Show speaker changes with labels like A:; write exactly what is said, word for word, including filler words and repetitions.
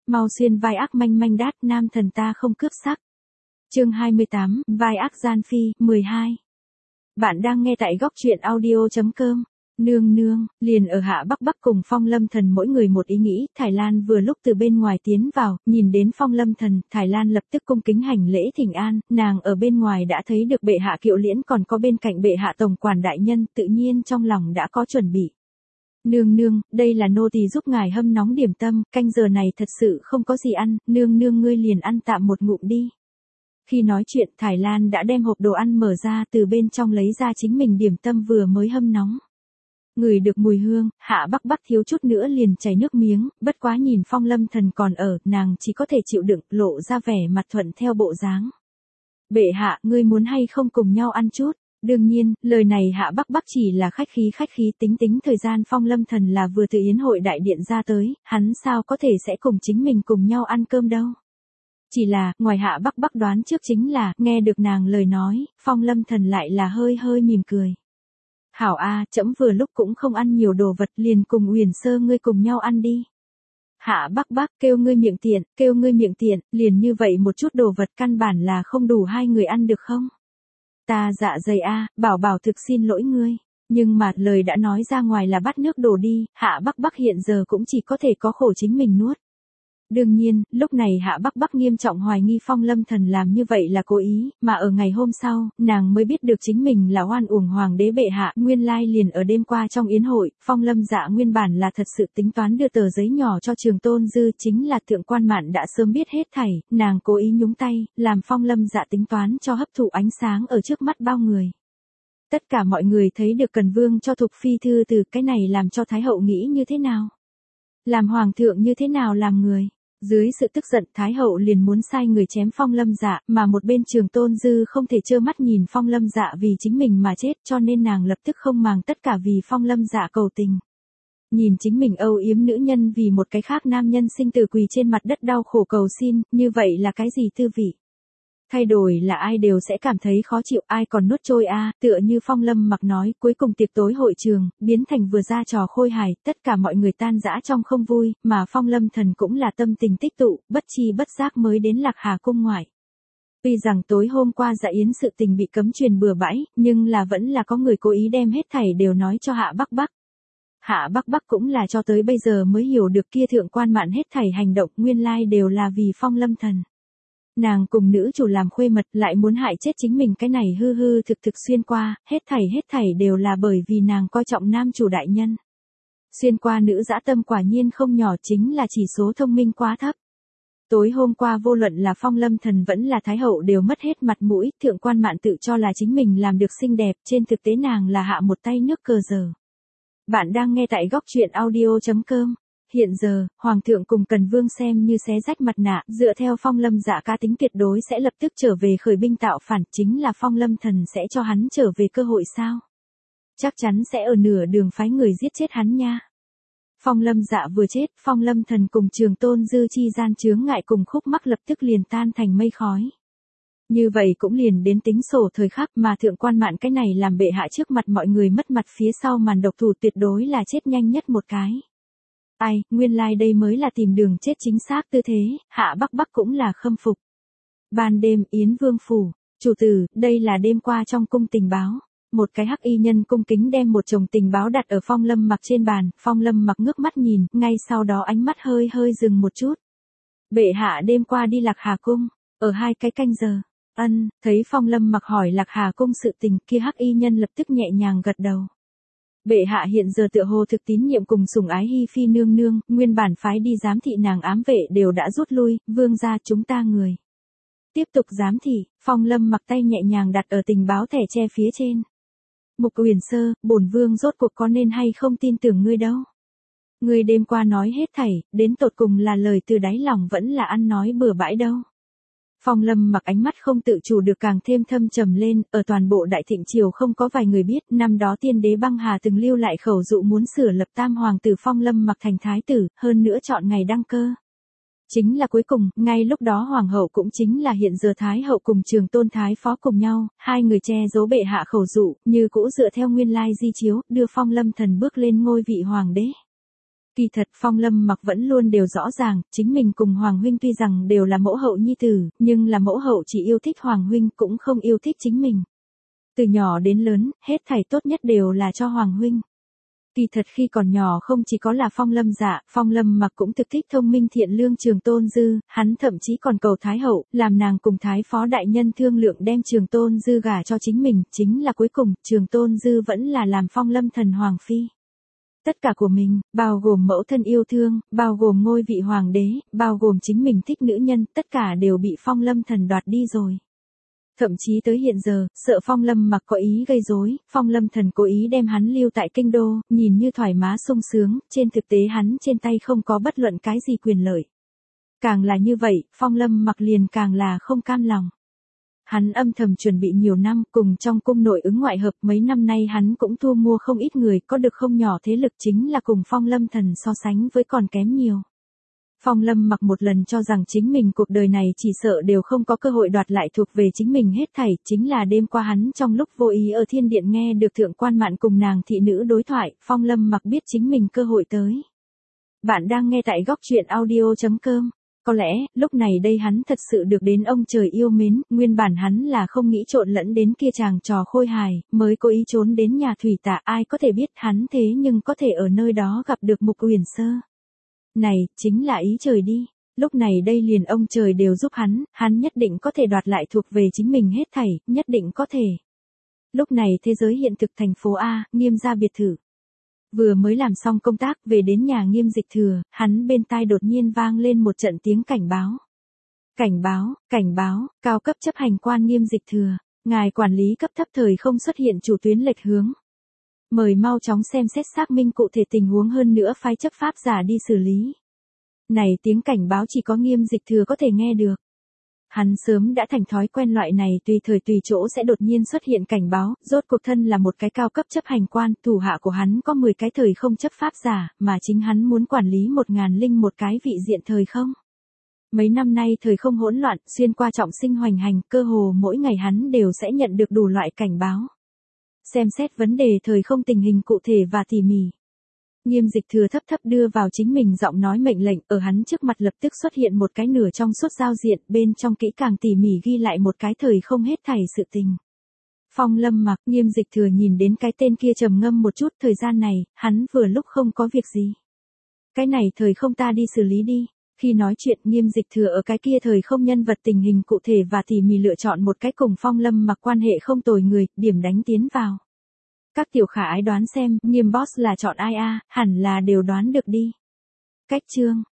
A: mau xuyên vai ác manh manh đát, nam thần ta không cướp sắc. Chương hai mươi tám, vai ác gian phi, mười hai. Bạn đang nghe tại góc truyện audio chấm com. Nương nương, liền ở Hạ Bắc Bắc cùng Phong Lâm Thần mỗi người một ý nghĩ, Thải Lan vừa lúc từ bên ngoài tiến vào, nhìn đến Phong Lâm Thần, Thải Lan lập tức cung kính hành lễ thỉnh an, nàng ở bên ngoài đã thấy được bệ hạ Kiệu Liễn còn có bên cạnh bệ hạ tổng quản đại nhân, tự nhiên trong lòng đã có chuẩn bị. Nương nương, đây là nô tỳ giúp ngài hâm nóng điểm tâm, canh giờ này thật sự không có gì ăn, nương nương ngươi liền ăn tạm một ngụm đi. Khi nói chuyện, Thải Lan đã đem hộp đồ ăn mở ra, từ bên trong lấy ra chính mình điểm tâm vừa mới hâm nóng. Ngửi được mùi hương, Hạ Bắc Bắc thiếu chút nữa liền chảy nước miếng, bất quá nhìn Phong Lâm Thần còn ở, nàng chỉ có thể chịu đựng, lộ ra vẻ mặt thuận theo bộ dáng. Bệ hạ, ngươi muốn hay không cùng nhau ăn chút? Đương nhiên, lời này Hạ Bắc Bắc chỉ là khách khí khách khí tính tính thời gian Phong Lâm Thần là vừa từ yến hội đại điện ra tới, hắn sao có thể sẽ cùng chính mình cùng nhau ăn cơm đâu. Chỉ là, ngoài Hạ Bắc Bắc đoán trước chính là, nghe được nàng lời nói, Phong Lâm Thần lại là hơi hơi mỉm cười. Hảo a, trẫm vừa lúc cũng không ăn nhiều đồ vật, liền cùng Uyển Sơ ngươi cùng nhau ăn đi. Hạ Bắc Bắc, kêu ngươi miệng tiện, kêu ngươi miệng tiện, liền như vậy một chút đồ vật căn bản là không đủ hai người ăn được không? Ta dạ dày a, bảo bảo thực xin lỗi ngươi. Nhưng mà lời đã nói ra ngoài là bắt nước đổ đi, Hạ Bắc Bắc hiện giờ cũng chỉ có thể có khổ chính mình nuốt. Đương nhiên, lúc này Hạ Bắc Bắc nghiêm trọng hoài nghi Phong Lâm Thần làm như vậy là cố ý, mà ở ngày hôm sau, nàng mới biết được chính mình là oan uổng hoàng đế bệ hạ, nguyên lai liền ở đêm qua trong yến hội, Phong Lâm Dạ nguyên bản là thật sự tính toán đưa tờ giấy nhỏ cho Trường Tôn Dư, chính là Thượng Quan Mạn đã sớm biết hết thảy, nàng cố ý nhúng tay, làm Phong Lâm Dạ tính toán cho hấp thụ ánh sáng ở trước mắt bao người. Tất cả mọi người thấy được Cần Vương cho Thục Phi thư từ, cái này làm cho Thái Hậu nghĩ như thế nào? Làm Hoàng thượng như thế nào làm người? Dưới sự tức giận, Thái Hậu liền muốn sai người chém Phong Lâm Dạ, mà một bên Trường Tôn Dư không thể trơ mắt nhìn Phong Lâm Dạ vì chính mình mà chết, cho nên nàng lập tức không màng tất cả vì Phong Lâm Dạ cầu tình. Nhìn chính mình âu yếm nữ nhân vì một cái khác nam nhân sinh tử quỳ trên mặt đất đau khổ cầu xin, như vậy là cái gì tư vị? Thay đổi là ai đều sẽ cảm thấy khó chịu, ai còn nuốt trôi a, à, tựa như Phong Lâm Mặc nói, cuối cùng tiệc tối hội trường, biến thành vừa ra trò khôi hài, tất cả mọi người tan rã trong không vui, mà Phong Lâm Thần cũng là tâm tình tích tụ, bất chi bất giác mới đến Lạc Hà cung ngoại. Tuy rằng tối hôm qua dạ yến sự tình bị cấm truyền bừa bãi, nhưng là vẫn là có người cố ý đem hết thảy đều nói cho Hạ Bắc Bắc. Hạ Bắc Bắc cũng là cho tới bây giờ mới hiểu được kia Thượng Quan Mạn hết thảy hành động nguyên lai đều là vì Phong Lâm Thần. Nàng cùng nữ chủ làm khuê mật lại muốn hại chết chính mình, cái này hư hư thực thực xuyên qua, hết thảy hết thảy đều là bởi vì nàng coi trọng nam chủ đại nhân. Xuyên qua nữ dã tâm quả nhiên không nhỏ, chính là chỉ số thông minh quá thấp. Tối hôm qua vô luận là Phong Lâm Thần vẫn là Thái Hậu đều mất hết mặt mũi, Thượng Quan Mạn tự cho là chính mình làm được xinh đẹp, trên thực tế nàng là hạ một tay nước cờ giờ. Bạn đang nghe tại góc truyện audio chấm com. Hiện giờ, Hoàng thượng cùng Cần Vương xem như xé rách mặt nạ, dựa theo Phong Lâm Dạ cá tính tuyệt đối sẽ lập tức trở về khởi binh tạo phản, chính là Phong Lâm Thần sẽ cho hắn trở về cơ hội sao? Chắc chắn sẽ ở nửa đường phái người giết chết hắn nha. Phong Lâm Dạ vừa chết, Phong Lâm Thần cùng Trường Tôn Dư chi gian chướng ngại cùng khúc mắc lập tức liền tan thành mây khói. Như vậy cũng liền đến tính sổ thời khắc, mà Thượng Quan Mạn cái này làm bệ hạ trước mặt mọi người mất mặt phía sau màn độc thủ tuyệt đối là chết nhanh nhất một cái. Ai, nguyên lai like đây mới là tìm đường chết chính xác tư thế, Hạ Bắc Bắc cũng là khâm phục. Ban đêm Yến Vương phủ, chủ tử, đây là đêm qua trong cung tình báo. Một cái hắc y nhân cung kính đem một chồng tình báo đặt ở Phong Lâm Mặc trên bàn, Phong Lâm Mặc ngước mắt nhìn, ngay sau đó ánh mắt hơi hơi dừng một chút. Bệ hạ đêm qua đi Lạc Hà cung, ở hai cái canh giờ. Ân, thấy Phong Lâm Mặc hỏi Lạc Hà cung sự tình, kia hắc y nhân lập tức nhẹ nhàng gật đầu. Bệ hạ hiện giờ tựa hồ thực tín nhiệm cùng sủng ái Hi Phi nương nương, nguyên bản phái đi giám thị nàng ám vệ đều đã rút lui, vương gia chúng ta người. Tiếp tục giám thị, Phong Lâm Mặc tay nhẹ nhàng đặt ở tình báo thẻ tre phía trên. Mục Uyển Sơ, bổn vương rốt cuộc có nên hay không tin tưởng ngươi đâu. Ngươi đêm qua nói hết thảy, đến tột cùng là lời từ đáy lòng vẫn là ăn nói bừa bãi đâu. Phong Lâm Mặc ánh mắt không tự chủ được càng thêm thâm trầm lên, ở toàn bộ Đại Thịnh triều không có vài người biết, năm đó tiên đế Băng Hà từng lưu lại khẩu dụ muốn sửa lập tam hoàng tử Phong Lâm Mặc thành thái tử, hơn nữa chọn ngày đăng cơ. Chính là cuối cùng, ngay lúc đó hoàng hậu cũng chính là hiện giờ thái hậu cùng Trường Tôn thái phó cùng nhau, hai người che giấu bệ hạ khẩu dụ, như cũ dựa theo nguyên lai di chiếu, đưa Phong Lâm Thần bước lên ngôi vị hoàng đế. Kỳ thật Phong Lâm Mặc vẫn luôn đều rõ ràng, chính mình cùng Hoàng huynh tuy rằng đều là mẫu hậu nhi tử, nhưng là mẫu hậu chỉ yêu thích Hoàng huynh cũng không yêu thích chính mình. Từ nhỏ đến lớn, hết thảy tốt nhất đều là cho Hoàng huynh. Kỳ thật khi còn nhỏ không chỉ có là Phong Lâm Dạ, Phong Lâm Mặc cũng thực thích thông minh thiện lương Trường Tôn Dư, hắn thậm chí còn cầu Thái hậu, làm nàng cùng Thái phó đại nhân thương lượng đem Trường Tôn Dư gả cho chính mình, chính là cuối cùng, Trường Tôn Dư vẫn là làm Phong Lâm thần hoàng phi. Tất cả của mình, bao gồm mẫu thân yêu thương, bao gồm ngôi vị hoàng đế, bao gồm chính mình thích nữ nhân, tất cả đều bị Phong Lâm thần đoạt đi rồi. Thậm chí tới hiện giờ, sợ Phong Lâm Mặc có ý gây rối, Phong Lâm thần cố ý đem hắn lưu tại kinh đô, nhìn như thoải mái sung sướng, trên thực tế hắn trên tay không có bất luận cái gì quyền lợi. Càng là như vậy, Phong Lâm Mặc liền càng là không cam lòng. Hắn âm thầm chuẩn bị nhiều năm, cùng trong cung nội ứng ngoại hợp, mấy năm nay hắn cũng thu mua không ít người, có được không nhỏ thế lực, chính là cùng Phong Lâm thần so sánh với còn kém nhiều. Phong Lâm Mặc một lần cho rằng chính mình cuộc đời này chỉ sợ đều không có cơ hội đoạt lại thuộc về chính mình hết thảy, chính là đêm qua hắn trong lúc vô ý ở thiên điện nghe được thượng quan mạn cùng nàng thị nữ đối thoại, Phong Lâm Mặc biết chính mình cơ hội tới. Bạn đang nghe tại góc truyện audio chấm com. Có lẽ, lúc này đây hắn thật sự được đến ông trời yêu mến, nguyên bản hắn là không nghĩ trộn lẫn đến kia chàng trò khôi hài, mới cố ý trốn đến nhà thủy tạ, ai có thể biết hắn thế nhưng có thể ở nơi đó gặp được Mục Uyển Sơ. Này, chính là ý trời đi, lúc này đây liền ông trời đều giúp hắn, hắn nhất định có thể đoạt lại thuộc về chính mình hết thảy, nhất định có thể. Lúc này thế giới hiện thực thành phố A, Nghiêm gia biệt thự. Vừa mới làm xong công tác về đến nhà Nghiêm Dịch Thừa, hắn bên tai đột nhiên vang lên một trận tiếng cảnh báo. Cảnh báo, cảnh báo, cao cấp chấp hành quan Nghiêm Dịch Thừa, ngài quản lý cấp thấp thời không xuất hiện chủ tuyến lệch hướng. Mời mau chóng xem xét xác minh cụ thể tình huống hơn nữa phái chấp pháp giả đi xử lý. Này tiếng cảnh báo chỉ có Nghiêm Dịch Thừa có thể nghe được. Hắn sớm đã thành thói quen loại này tùy thời tùy chỗ sẽ đột nhiên xuất hiện cảnh báo, rốt cuộc thân là một cái cao cấp chấp hành quan, thủ hạ của hắn có mười cái thời không chấp pháp giả, mà chính hắn muốn quản lý một ngàn linh một cái vị diện thời không. Mấy năm nay thời không hỗn loạn, xuyên qua trọng sinh hoành hành, cơ hồ mỗi ngày hắn đều sẽ nhận được đủ loại cảnh báo. Xem xét vấn đề thời không tình hình cụ thể và tỉ mỉ. Nghiêm Dịch Thừa thấp thấp đưa vào chính mình giọng nói mệnh lệnh, ở hắn trước mặt lập tức xuất hiện một cái nửa trong suốt giao diện, bên trong kỹ càng tỉ mỉ ghi lại một cái thời không hết thảy sự tình. Phong Lâm Mặc, Nghiêm Dịch Thừa nhìn đến cái tên kia trầm ngâm một chút, thời gian này, hắn vừa lúc không có việc gì. Cái này thời không ta đi xử lý đi. Khi nói chuyện, Nghiêm Dịch Thừa ở cái kia thời không nhân vật tình hình cụ thể và tỉ mỉ lựa chọn một cái cùng Phong Lâm Mặc quan hệ không tồi người, điểm đánh tiến vào. Các tiểu khả ái đoán xem, Nghiêm boss là chọn ai a, hẳn là đều đoán được đi. Cách chương,